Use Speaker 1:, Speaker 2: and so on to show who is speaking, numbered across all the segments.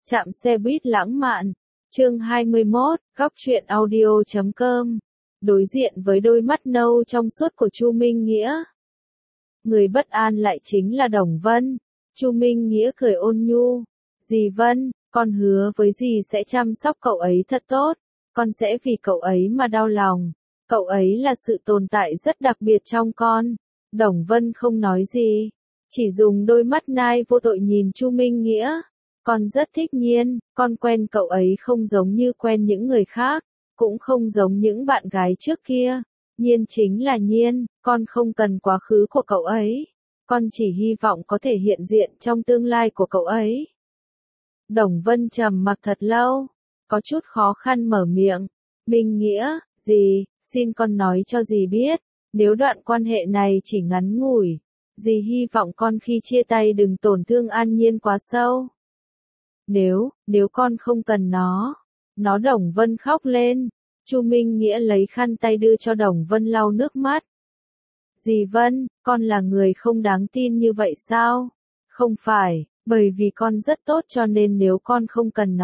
Speaker 1: Trạm xe buýt lãng mạn. Chương 21, góc truyện audio.com. Đối diện với đôi mắt nâu trong suốt của Chu Minh Nghĩa. Người bất an lại chính là Đồng Vân. Chu Minh Nghĩa cười ôn nhu. Dì Vân, con hứa với dì sẽ chăm sóc cậu ấy thật tốt. Con sẽ vì cậu ấy mà đau lòng. Cậu ấy là sự tồn tại rất đặc biệt trong con. Đồng Vân không nói gì. Chỉ dùng đôi mắt nai vô tội nhìn Chu Minh Nghĩa. Con rất thích Nhiên, con quen cậu ấy không giống như quen những người khác, cũng không giống những bạn gái trước kia. Nhiên chính là Nhiên, con không cần quá khứ của cậu ấy. Con chỉ hy vọng có thể hiện diện trong tương lai của cậu ấy. Đồng Vân trầm mặc thật lâu, có chút khó khăn mở miệng. Minh Nghĩa, dì, xin con nói cho dì biết, nếu đoạn quan hệ này chỉ ngắn ngủi, dì hy vọng con khi chia tay đừng tổn thương An Nhiên quá sâu. Nếu con không cần nó Đồng Vân khóc lên. Chu Minh Nghĩa lấy khăn tay đưa cho Đồng Vân lau nước mắt. Dì Vân, con là người không đáng tin như vậy sao? Không phải, bởi vì con rất tốt cho nên nếu con không cần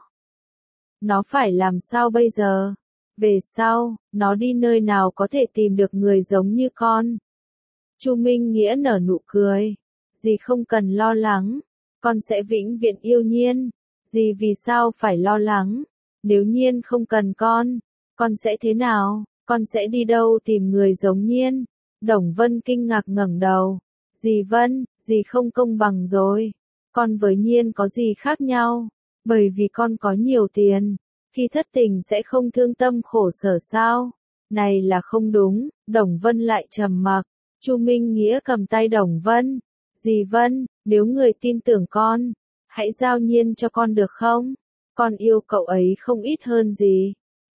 Speaker 1: nó phải làm sao bây giờ? Về sau, nó đi nơi nào có thể tìm được người giống như con? Chu Minh Nghĩa nở nụ cười. Dì không cần lo lắng. Con sẽ vĩnh viễn yêu Nhiên. Dì vì sao phải lo lắng? Nếu Nhiên không cần con sẽ thế nào? Con sẽ đi đâu tìm người giống Nhiên? Đồng Vân kinh ngạc ngẩng đầu. Dì Vân, dì không công bằng rồi. Con với Nhiên có gì khác nhau? Bởi vì con có nhiều tiền. Khi thất tình sẽ không thương tâm khổ sở sao? Này là không đúng. Đồng Vân lại trầm mặc. Chu Minh Nghĩa cầm tay Đồng Vân. Dì Vân, nếu người tin tưởng con, hãy giao Nhiên cho con được không? Con yêu cậu ấy không ít hơn gì.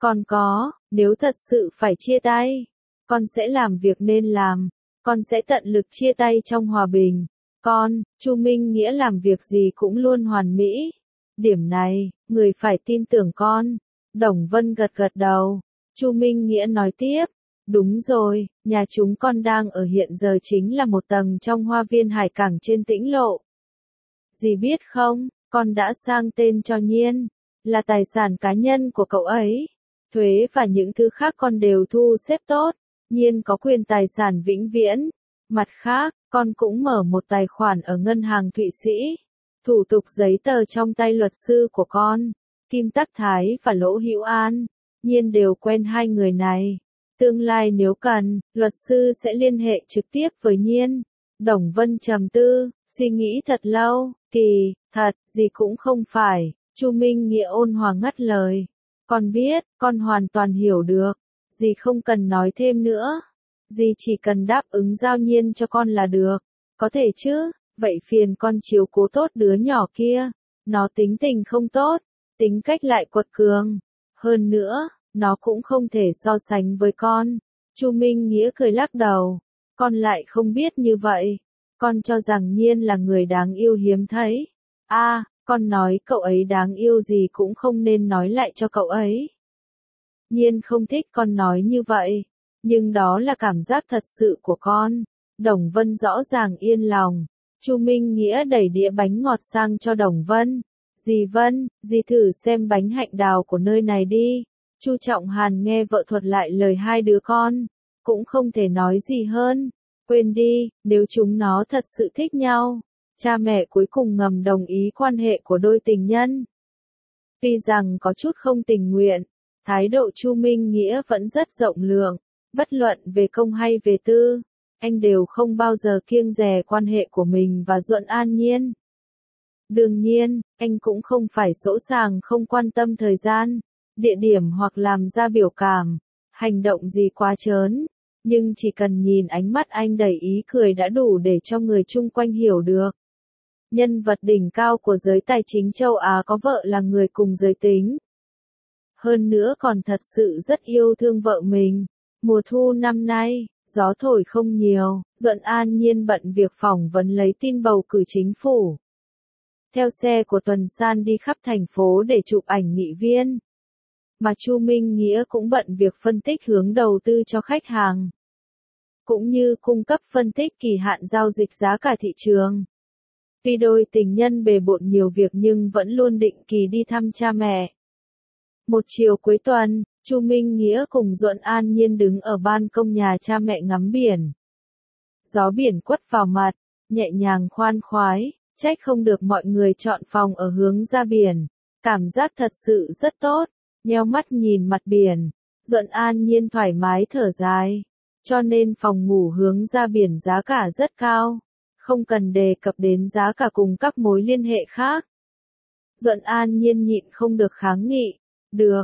Speaker 1: Nếu thật sự phải chia tay, con sẽ làm việc nên làm. Con sẽ tận lực chia tay trong hòa bình. Chu Minh Nghĩa làm việc gì cũng luôn hoàn mỹ. Điểm này, người phải tin tưởng con. Đồng Vân gật gật đầu. Chu Minh Nghĩa nói tiếp. Đúng rồi, nhà chúng con đang ở hiện giờ chính là một tầng trong hoa viên hải cảng trên Tĩnh Lộ. Dì biết không, con đã sang tên cho Nhiên, là tài sản cá nhân của cậu ấy. Thuế và những thứ khác con đều thu xếp tốt, Nhiên có quyền tài sản vĩnh viễn. Mặt khác, con cũng mở một tài khoản ở ngân hàng Thụy Sĩ. Thủ tục giấy tờ trong tay luật sư của con, Kim Tắc Thái và Lỗ Hữu An, Nhiên đều quen hai người này. Tương lai nếu cần, luật sư sẽ liên hệ trực tiếp với Nhiên. Đồng Vân trầm tư, suy nghĩ thật lâu. Kỳ thật, gì cũng không phải. Chu Minh Nghĩa ôn hòa ngắt lời. Con biết, con hoàn toàn hiểu được. Dì không cần nói thêm nữa. Dì chỉ cần đáp ứng giao Nhiên cho con là được. Có thể chứ, vậy phiền con chiếu cố tốt đứa nhỏ kia. Nó tính tình không tốt, tính cách lại quật cường. Hơn nữa, nó cũng không thể so sánh với con. Chu Minh Nghĩa cười lắc đầu. Con lại không biết như vậy. Con cho rằng Nhiên là người đáng yêu hiếm thấy. Con nói cậu ấy đáng yêu gì cũng không nên nói lại cho cậu ấy. Nhiên không thích con nói như vậy. Nhưng đó là cảm giác thật sự của con. Đồng Vân rõ ràng yên lòng. Chu Minh Nghĩa đẩy đĩa bánh ngọt sang cho Đồng Vân. Dì Vân, dì thử xem bánh hạnh đào của nơi này đi. Chu Trọng Hàn nghe vợ thuật lại lời hai đứa con, cũng không thể nói gì hơn. Quên đi, nếu chúng nó thật sự thích nhau, cha mẹ cuối cùng ngầm đồng ý quan hệ của đôi tình nhân. Tuy rằng có chút không tình nguyện, thái độ Chu Minh Nghĩa vẫn rất rộng lượng, bất luận về công hay về tư, anh đều không bao giờ kiêng dè quan hệ của mình và Duẫn An Nhiên. Đương nhiên, anh cũng không phải sỗ sàng không quan tâm thời gian, địa điểm hoặc làm ra biểu cảm, hành động gì quá trớn, nhưng chỉ cần nhìn ánh mắt anh đầy ý cười đã đủ để cho người chung quanh hiểu được. Nhân vật đỉnh cao của giới tài chính châu Á có vợ là người cùng giới tính. Hơn nữa còn thật sự rất yêu thương vợ mình. Mùa thu năm nay, gió thổi không nhiều, Duẫn An Nhiên bận việc phỏng vấn lấy tin bầu cử chính phủ. Theo xe của Tuần San đi khắp thành phố để chụp ảnh nghị viên. Mà Chu Minh Nghĩa cũng bận việc phân tích hướng đầu tư cho khách hàng. Cũng như cung cấp phân tích kỳ hạn giao dịch giá cả thị trường. Tuy đôi tình nhân bề bộn nhiều việc nhưng vẫn luôn định kỳ đi thăm cha mẹ. Một chiều cuối tuần, Chu Minh Nghĩa cùng Duẫn An Nhiên đứng ở ban công nhà cha mẹ ngắm biển. Gió biển quất vào mặt, nhẹ nhàng khoan khoái, trách không được mọi người chọn phòng ở hướng ra biển. Cảm giác thật sự rất tốt, nheo mắt nhìn mặt biển, Duẫn An Nhiên thoải mái thở dài. Cho nên phòng ngủ hướng ra biển giá cả rất cao, không cần đề cập đến giá cả cùng các mối liên hệ khác. Duẫn An Nhiên nhịn không được kháng nghị, được,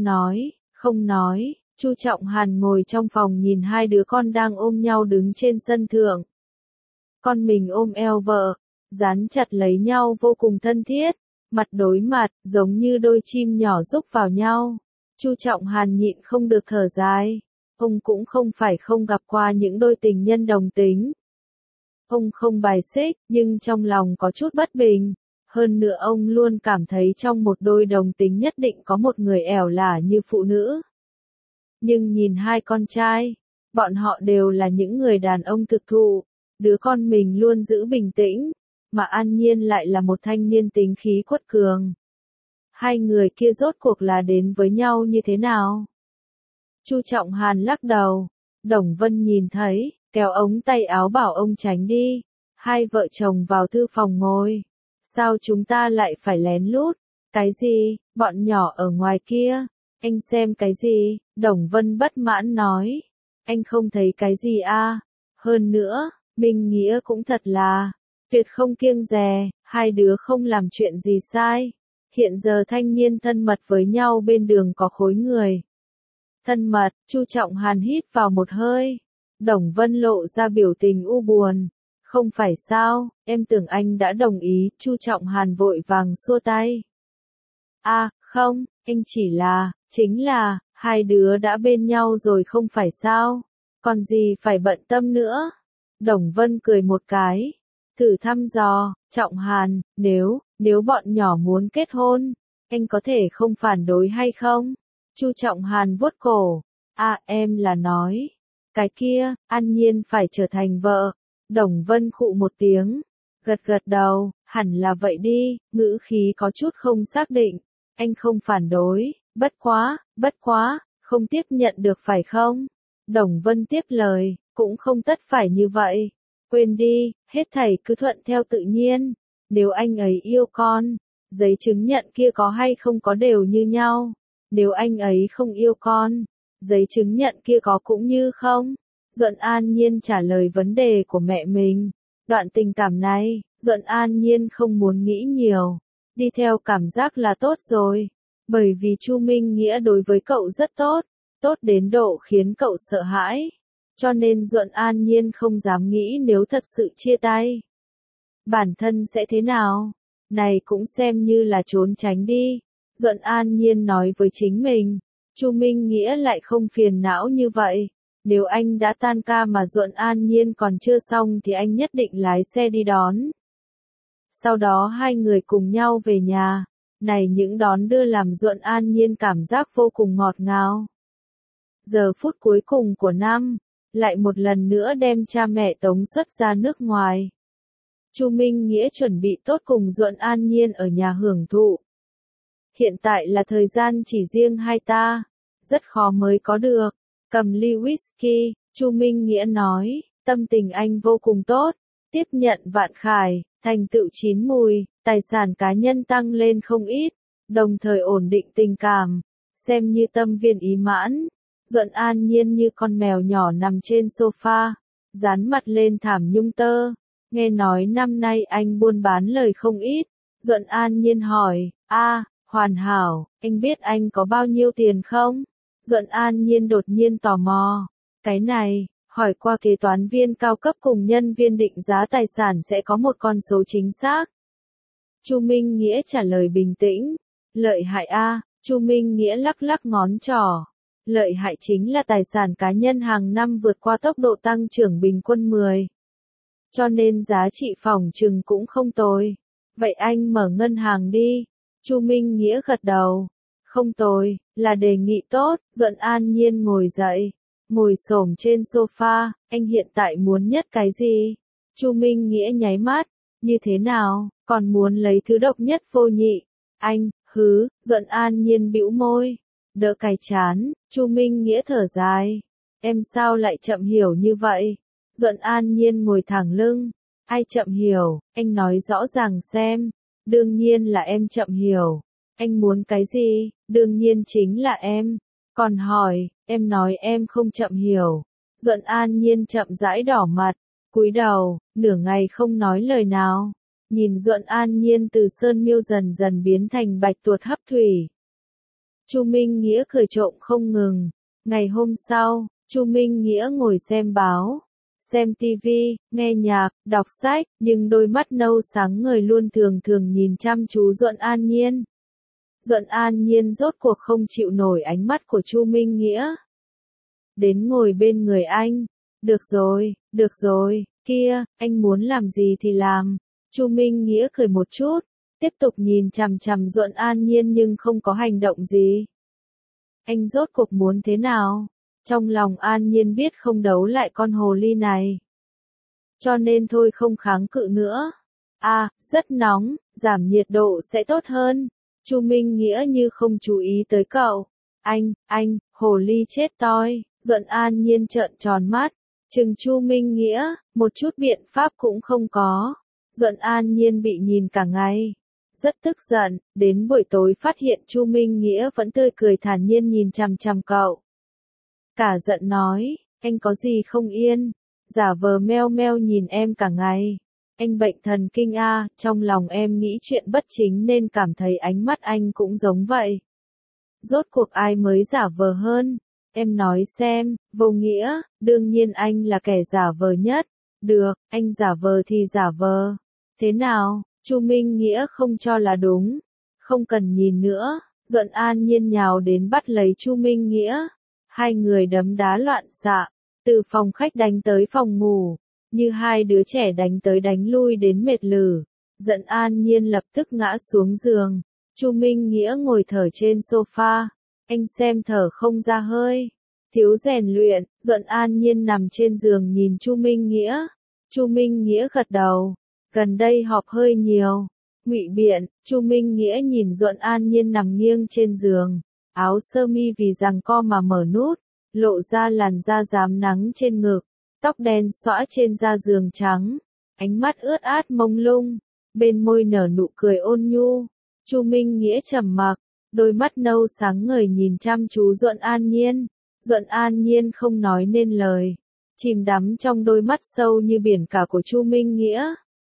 Speaker 1: không nói. Chu Trọng Hàn ngồi trong phòng nhìn hai đứa con đang ôm nhau đứng trên sân thượng. Con mình ôm eo vợ, dán chặt lấy nhau vô cùng thân thiết, mặt đối mặt, giống như đôi chim nhỏ rúc vào nhau. Chu Trọng Hàn nhịn không được thở dài. Ông cũng không phải không gặp qua những đôi tình nhân đồng tính. Ông không bài xích, nhưng trong lòng có chút bất bình. Hơn nữa ông luôn cảm thấy trong một đôi đồng tính nhất định có một người ẻo lả như phụ nữ. Nhưng nhìn hai con trai, bọn họ đều là những người đàn ông thực thụ. Đứa con mình luôn giữ bình tĩnh, mà An Nhiên lại là một thanh niên tính khí quật cường. Hai người kia rốt cuộc là đến với nhau như thế nào? Chu Trọng Hàn lắc đầu. Đồng Vân nhìn thấy, kéo ống tay áo bảo ông tránh đi. Hai vợ chồng vào thư phòng ngồi. Sao chúng ta lại phải lén lút? Cái gì? Bọn nhỏ ở ngoài kia. Anh xem cái gì? Đồng Vân bất mãn nói. Anh không thấy cái gì à? Hơn nữa, Minh Nghĩa cũng thật là tuyệt không kiêng dè, hai đứa không làm chuyện gì sai. Hiện giờ thanh niên thân mật với nhau bên đường có khối người. Thân mật, Chu Trọng Hàn hít vào một hơi. Đồng Vân lộ ra biểu tình u buồn. Không phải sao, em tưởng anh đã đồng ý, Chu Trọng Hàn vội vàng xua tay. À, không, anh chỉ là, chính là, hai đứa đã bên nhau rồi không phải sao, còn gì phải bận tâm nữa. Đồng Vân cười một cái, thử thăm dò, Trọng Hàn, nếu bọn nhỏ muốn kết hôn, anh có thể không phản đối hay không? Chu Trọng Hàn vuốt cổ, à em là nói, cái kia, An Nhiên phải trở thành vợ. Đồng Vân khụ một tiếng, gật gật đầu, hẳn là vậy đi, ngữ khí có chút không xác định, anh không phản đối, bất quá, không tiếp nhận được phải không? Đồng Vân tiếp lời, cũng không tất phải như vậy, quên đi, hết thảy cứ thuận theo tự nhiên, nếu anh ấy yêu con, giấy chứng nhận kia có hay không có đều như nhau, nếu anh ấy không yêu con, giấy chứng nhận kia có cũng như không. Duẫn An Nhiên trả lời vấn đề của mẹ mình. Đoạn tình cảm này, Duẫn An Nhiên không muốn nghĩ nhiều. Đi theo cảm giác là tốt rồi. Bởi vì Chu Minh Nghĩa đối với cậu rất tốt. Tốt đến độ khiến cậu sợ hãi. Cho nên Duẫn An Nhiên không dám nghĩ nếu thật sự chia tay. Bản thân sẽ thế nào? Này cũng xem như là trốn tránh đi. Duẫn An Nhiên nói với chính mình. Chu Minh Nghĩa lại không phiền não như vậy. Nếu anh đã tan ca mà Duẫn An Nhiên còn chưa xong thì anh nhất định lái xe đi đón. Sau đó hai người cùng nhau về nhà. Này những đón đưa làm Duẫn An Nhiên cảm giác vô cùng ngọt ngào. Giờ phút cuối cùng của năm, lại một lần nữa đem cha mẹ tống xuất ra nước ngoài. Chu Minh Nghĩa chuẩn bị tốt cùng Duẫn An Nhiên ở nhà hưởng thụ. Hiện tại là thời gian chỉ riêng hai ta, rất khó mới có được. Cầm ly whisky, Chu Minh Nghĩa nói, tâm tình anh vô cùng tốt, tiếp nhận vạn khải, thành tựu chín mùi, tài sản cá nhân tăng lên không ít, đồng thời ổn định tình cảm, xem như tâm viên ý mãn. Duẫn An Nhiên như con mèo nhỏ nằm trên sofa, dán mặt lên thảm nhung tơ, nghe nói năm nay anh buôn bán lời không ít. Duẫn An Nhiên hỏi, hoàn hảo, anh biết anh có bao nhiêu tiền không? Duẫn An Nhiên đột nhiên tò mò. Cái này, hỏi qua kế toán viên cao cấp cùng nhân viên định giá tài sản sẽ có một con số chính xác. Chu Minh Nghĩa trả lời bình tĩnh. Lợi hại a, Chu Minh Nghĩa lắc lắc ngón trỏ. Lợi hại chính là tài sản cá nhân hàng năm vượt qua tốc độ tăng trưởng bình quân 10. Cho nên giá trị phòng trừng cũng không tồi. Vậy anh mở ngân hàng đi. Chu Minh Nghĩa gật đầu. Không tồi, là đề nghị tốt. Duẫn An Nhiên ngồi dậy, ngồi xổm trên sofa, anh hiện tại muốn nhất cái gì? Chu Minh Nghĩa nháy mắt, Như thế nào, còn muốn lấy thứ độc nhất vô nhị? Anh, Duẫn An Nhiên bĩu môi, đỡ cái chán, Chu Minh Nghĩa thở dài. Em sao lại chậm hiểu như vậy? Duẫn An Nhiên ngồi thẳng lưng. Ai chậm hiểu, anh nói rõ ràng xem. Đương nhiên là em chậm hiểu. Anh muốn cái gì? Đương nhiên chính là em. Còn hỏi, em nói em không chậm hiểu. Duẫn An Nhiên chậm rãi đỏ mặt, cúi đầu, nửa ngày không nói lời nào. Nhìn Duẫn An Nhiên từ sơn miêu dần dần biến thành bạch tuộc hấp thủy. Chu Minh Nghĩa cười trộm không ngừng. Ngày hôm sau, Chu Minh Nghĩa ngồi xem báo, xem tivi, nghe nhạc, đọc sách, nhưng đôi mắt nâu sáng ngời luôn thường thường nhìn chăm chú Duẫn An Nhiên. Duẫn An Nhiên rốt cuộc không chịu nổi ánh mắt của Chu Minh Nghĩa. Đến ngồi bên người anh. Được rồi, kia, anh muốn làm gì thì làm. Chu Minh Nghĩa cười một chút, tiếp tục nhìn chằm chằm Duẫn An Nhiên nhưng không có hành động gì. Anh rốt cuộc muốn thế nào? Trong lòng An Nhiên biết không đấu lại con hồ ly này. Cho nên thôi không kháng cự nữa. Rất nóng, giảm nhiệt độ sẽ tốt hơn. Chu Minh Nghĩa như không chú ý tới cậu. Anh, hồ ly chết toi. Duẫn An Nhiên trợn tròn mắt, chừng Chu Minh Nghĩa, một chút biện pháp cũng không có. Duẫn An Nhiên bị nhìn cả ngày, rất tức giận, đến buổi tối phát hiện Chu Minh Nghĩa vẫn tươi cười thản nhiên nhìn chằm chằm cậu. Cả giận nói, anh có gì không yên, giả vờ meo meo nhìn em cả ngày. Anh bệnh thần kinh a, trong lòng em nghĩ chuyện bất chính nên cảm thấy ánh mắt anh cũng giống vậy. Rốt cuộc ai mới giả vờ hơn? Em nói xem, Vô Nghĩa, đương nhiên anh là kẻ giả vờ nhất. Được, anh giả vờ thì giả vờ. Thế nào, Chu Minh Nghĩa không cho là đúng. Không cần nhìn nữa, Duẫn An Nhiên nhào đến bắt lấy Chu Minh Nghĩa. Hai người đấm đá loạn xạ, từ phòng khách đánh tới phòng ngủ, như hai đứa trẻ đánh tới đánh lui đến mệt lử. Duẫn An Nhiên lập tức ngã xuống giường. Chu Minh Nghĩa ngồi thở trên sofa. Anh xem thở không ra hơi, thiếu rèn luyện. Duẫn An Nhiên nằm trên giường nhìn Chu Minh Nghĩa. Chu Minh Nghĩa gật đầu, gần đây họp hơi nhiều. Ngụy biện. Chu Minh Nghĩa nhìn Duẫn An Nhiên nằm nghiêng trên giường, áo sơ mi vì giằng co mà mở nút, lộ ra làn da rám nắng trên ngực, tóc đen xõa trên da giường trắng, ánh mắt ướt át mông lung, bên môi nở nụ cười ôn nhu. Chu Minh Nghĩa trầm mặc, đôi mắt nâu sáng ngời nhìn chăm chú Duẫn An Nhiên. Duẫn An Nhiên không nói nên lời, chìm đắm trong đôi mắt sâu như biển cả của Chu Minh Nghĩa.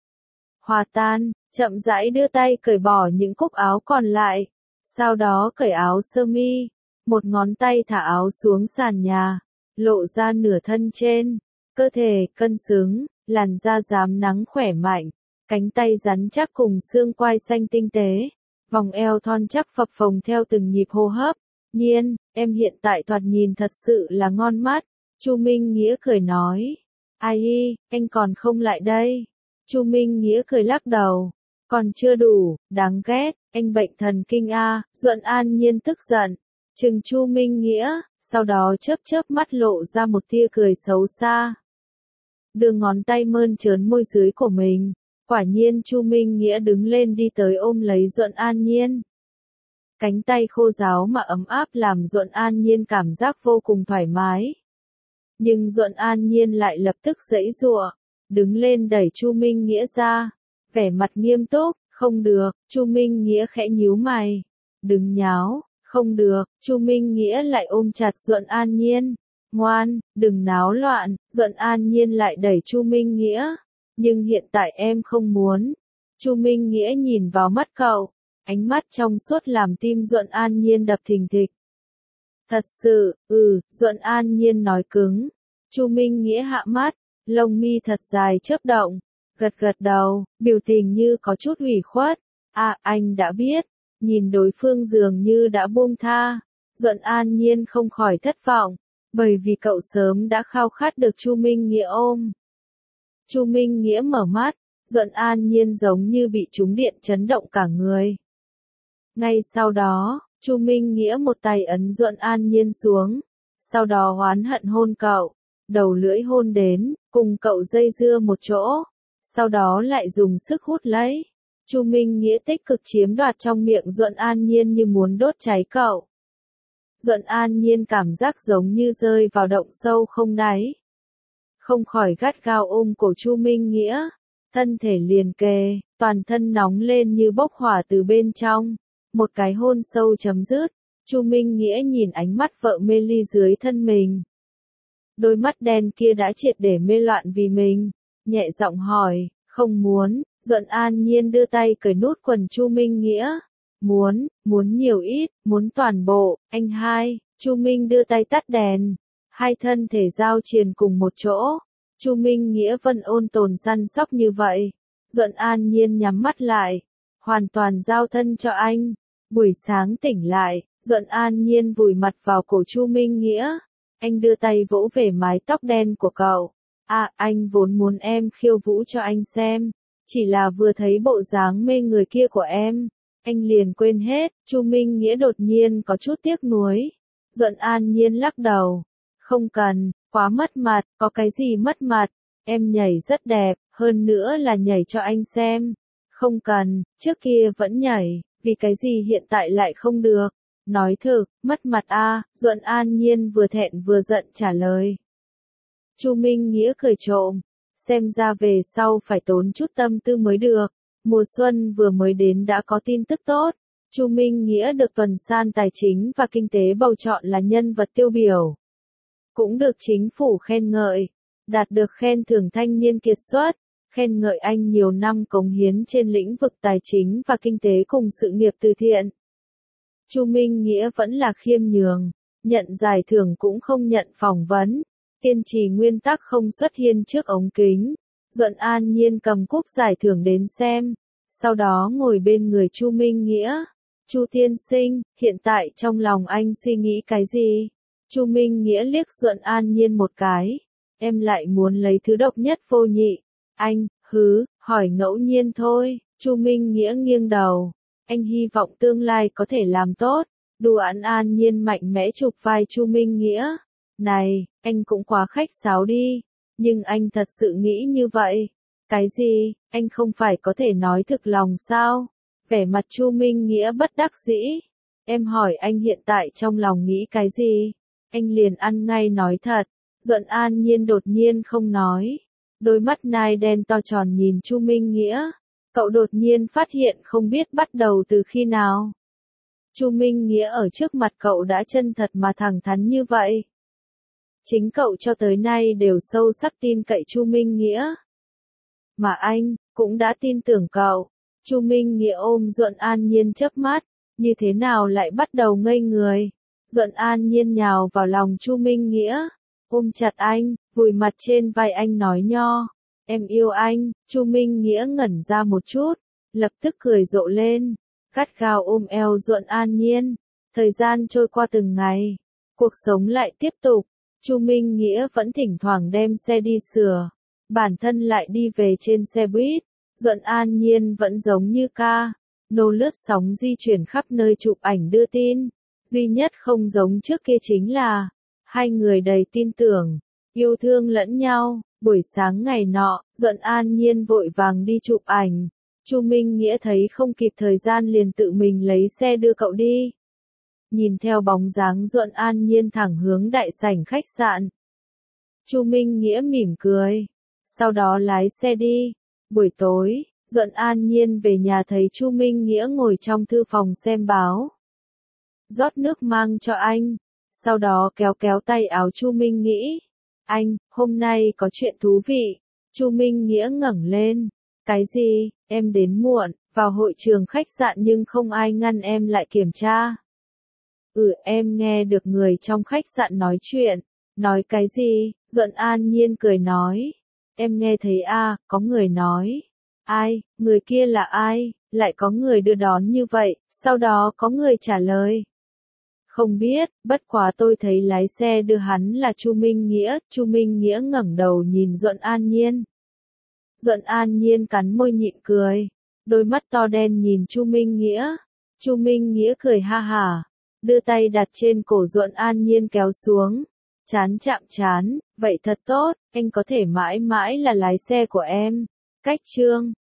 Speaker 1: Hòa tan, chậm rãi đưa tay cởi bỏ những cúc áo còn lại, sau đó cởi áo sơ mi, một ngón tay thả áo xuống sàn nhà, lộ ra nửa thân trên, cơ thể cân xứng, làn da rám nắng khỏe mạnh, cánh tay rắn chắc cùng xương quai xanh tinh tế, vòng eo thon chắc phập phồng theo từng nhịp hô hấp. Nhiên, em hiện tại thoạt nhìn thật sự là ngon mắt. Chu Minh Nghĩa cười nói. Ai, anh còn không lại đây. Chu Minh Nghĩa cười lắc đầu. Còn chưa đủ, đáng ghét, anh bệnh thần kinh a. Duẫn An Nhiên tức giận, chừng Chu Minh Nghĩa, sau đó chớp chớp mắt lộ ra một tia cười xấu xa. Đưa ngón tay mơn trớn môi dưới của mình. Quả nhiên Chu Minh Nghĩa đứng lên đi tới ôm lấy Duẫn An Nhiên. Cánh tay khô ráo mà ấm áp làm Duẫn An Nhiên cảm giác vô cùng thoải mái. Nhưng Duẫn An Nhiên lại lập tức giãy giụa, đứng lên đẩy Chu Minh Nghĩa ra, vẻ mặt nghiêm túc. Không được. Chu Minh Nghĩa khẽ nhíu mày. Đừng nháo. Không được. Chu Minh Nghĩa lại ôm chặt Duẫn An Nhiên. Ngoan, đừng náo loạn. Duẫn An Nhiên lại đẩy Chu Minh Nghĩa. Nhưng hiện tại em không muốn. Chu Minh Nghĩa nhìn vào mắt cậu, ánh mắt trong suốt làm tim Duẫn An Nhiên đập thình thịch. Thật sự, Duẫn An Nhiên nói cứng. Chu Minh Nghĩa hạ mắt, lông mi thật dài chớp động, gật gật đầu, biểu tình như có chút ủy khuất. Anh đã biết. Nhìn đối phương dường như đã buông tha, Duẫn An Nhiên không khỏi thất vọng, bởi vì cậu sớm đã khao khát được Chu Minh Nghĩa ôm. Chu Minh Nghĩa mở mắt, Duẫn An Nhiên giống như bị trúng điện chấn động cả người. Ngay sau đó, Chu Minh Nghĩa một tay ấn Duẫn An Nhiên xuống, sau đó oán hận hôn cậu, đầu lưỡi hôn đến, cùng cậu dây dưa một chỗ. sau đó lại dùng sức hút lấy. Chu Minh Nghĩa tích cực chiếm đoạt trong miệng Duẫn An Nhiên như muốn đốt cháy cậu. Duẫn An Nhiên cảm giác giống như rơi vào động sâu không đáy. Không khỏi gắt gao ôm cổ Chu Minh Nghĩa, thân thể liền kề, toàn thân nóng lên như bốc hỏa từ bên trong. Một cái hôn sâu chấm dứt, Chu Minh Nghĩa nhìn ánh mắt vợ mê ly dưới thân mình. Đôi mắt đen kia đã triệt để mê loạn vì mình, nhẹ giọng hỏi, không muốn. Duẫn An Nhiên đưa tay cởi nút quần Chu Minh Nghĩa. Muốn nhiều ít, muốn toàn bộ, anh hai. Chu Minh đưa tay tắt đèn. Hai thân thể giao triền cùng một chỗ. Chu Minh Nghĩa vẫn ôn tồn săn sóc như vậy. Duẫn An Nhiên nhắm mắt lại, hoàn toàn giao thân cho anh. Buổi sáng tỉnh lại, Duẫn An Nhiên vùi mặt vào cổ Chu Minh Nghĩa. Anh đưa tay vỗ về mái tóc đen của cậu. À, anh vốn muốn em khiêu vũ cho anh xem. Chỉ là vừa thấy bộ dáng mê người kia của em, anh liền quên hết. Chu Minh Nghĩa đột nhiên có chút tiếc nuối. Duẫn An Nhiên lắc đầu. Không cần, quá mất mặt, có cái gì mất mặt, em nhảy rất đẹp, hơn nữa là nhảy cho anh xem. Không cần, trước kia vẫn nhảy, vì cái gì hiện tại lại không được. Nói thực, mất mặt a. Duẫn An Nhiên vừa thẹn vừa giận trả lời. Chu Minh Nghĩa cười trộm. Xem ra về sau phải tốn chút tâm tư mới được. Mùa xuân vừa mới đến đã có tin tức tốt. Chu Minh Nghĩa được Tuần San Tài chính và Kinh tế bầu chọn là nhân vật tiêu biểu. Cũng được chính phủ khen ngợi. Đạt được khen thưởng thanh niên kiệt xuất. Khen ngợi anh nhiều năm cống hiến trên lĩnh vực tài chính và kinh tế cùng sự nghiệp từ thiện. Chu Minh Nghĩa vẫn là khiêm nhường. Nhận giải thưởng cũng không nhận phỏng vấn. Kiên trì nguyên tắc không xuất hiện trước ống kính. Duẫn An Nhiên cầm cúp giải thưởng đến xem, sau đó ngồi bên người Chu Minh Nghĩa. Chu tiên sinh, hiện tại trong lòng anh suy nghĩ cái gì? Chu Minh Nghĩa liếc Duẫn An Nhiên một cái. Em lại muốn lấy thứ độc nhất vô nhị. Anh, hỏi ngẫu nhiên thôi. Chu Minh Nghĩa nghiêng đầu. Anh hy vọng tương lai có thể làm tốt. Duẫn An Nhiên mạnh mẽ chụp vai Chu Minh Nghĩa. Này, anh cũng quá khách sáo đi. Nhưng anh thật sự nghĩ như vậy. Cái gì, anh không phải có thể nói thực lòng sao? Vẻ mặt Chu Minh Nghĩa bất đắc dĩ. Em hỏi anh hiện tại trong lòng nghĩ cái gì? Anh liền ăn ngay nói thật. Duẫn An Nhiên đột nhiên không nói. Đôi mắt nai đen to tròn nhìn Chu Minh Nghĩa. Cậu đột nhiên phát hiện không biết bắt đầu từ khi nào. Chu Minh Nghĩa ở trước mặt cậu đã chân thật mà thẳng thắn như vậy. Chính cậu cho tới nay đều sâu sắc tin cậy Chu Minh Nghĩa. Mà anh, cũng đã tin tưởng cậu. Chu Minh Nghĩa ôm Duẫn An Nhiên chớp mắt, như thế nào lại bắt đầu ngây người. Duẫn An Nhiên nhào vào lòng Chu Minh Nghĩa, ôm chặt anh, vùi mặt trên vai anh nói nho. Em yêu anh. Chu Minh Nghĩa ngẩn ra một chút, lập tức cười rộ lên, gắt gao ôm eo Duẫn An Nhiên. Thời gian trôi qua từng ngày, cuộc sống lại tiếp tục. Chu Minh Nghĩa vẫn thỉnh thoảng đem xe đi sửa, bản thân lại đi về trên xe buýt. Duẫn An Nhiên vẫn giống như ca, nô lướt sóng di chuyển khắp nơi chụp ảnh đưa tin. Duy nhất không giống trước kia chính là, hai người đầy tin tưởng, yêu thương lẫn nhau. Buổi sáng ngày nọ, Duẫn An Nhiên vội vàng đi chụp ảnh. Chu Minh Nghĩa thấy không kịp thời gian liền tự mình lấy xe đưa cậu đi. Nhìn theo bóng dáng Duẫn An Nhiên thẳng hướng đại sảnh khách sạn. Chu Minh Nghĩa mỉm cười, sau đó lái xe đi. Buổi tối, Duẫn An Nhiên về nhà thấy Chu Minh Nghĩa ngồi trong thư phòng xem báo. Rót nước mang cho anh, sau đó kéo kéo tay áo Chu Minh Nghĩa. Anh, hôm nay có chuyện thú vị. Chu Minh Nghĩa ngẩng lên. Cái gì, em đến muộn, vào hội trường khách sạn nhưng không ai ngăn em lại kiểm tra. Em nghe được người trong khách sạn nói chuyện. Nói cái gì? Duẫn An Nhiên cười nói. Em nghe thấy có người nói. Ai, người kia là ai? Lại có người đưa đón như vậy, sau đó có người trả lời. Không biết, bất quá tôi thấy lái xe đưa hắn là Chu Minh Nghĩa. Chu Minh Nghĩa ngẩng đầu nhìn Duẫn An Nhiên. Duẫn An Nhiên cắn môi nhịn cười, đôi mắt to đen nhìn Chu Minh Nghĩa. Chu Minh Nghĩa cười ha hả, đưa tay đặt trên cổ Duẫn An Nhiên kéo xuống. Chán chạm chán, vậy thật tốt, anh có thể mãi mãi là lái xe của em. Cách chương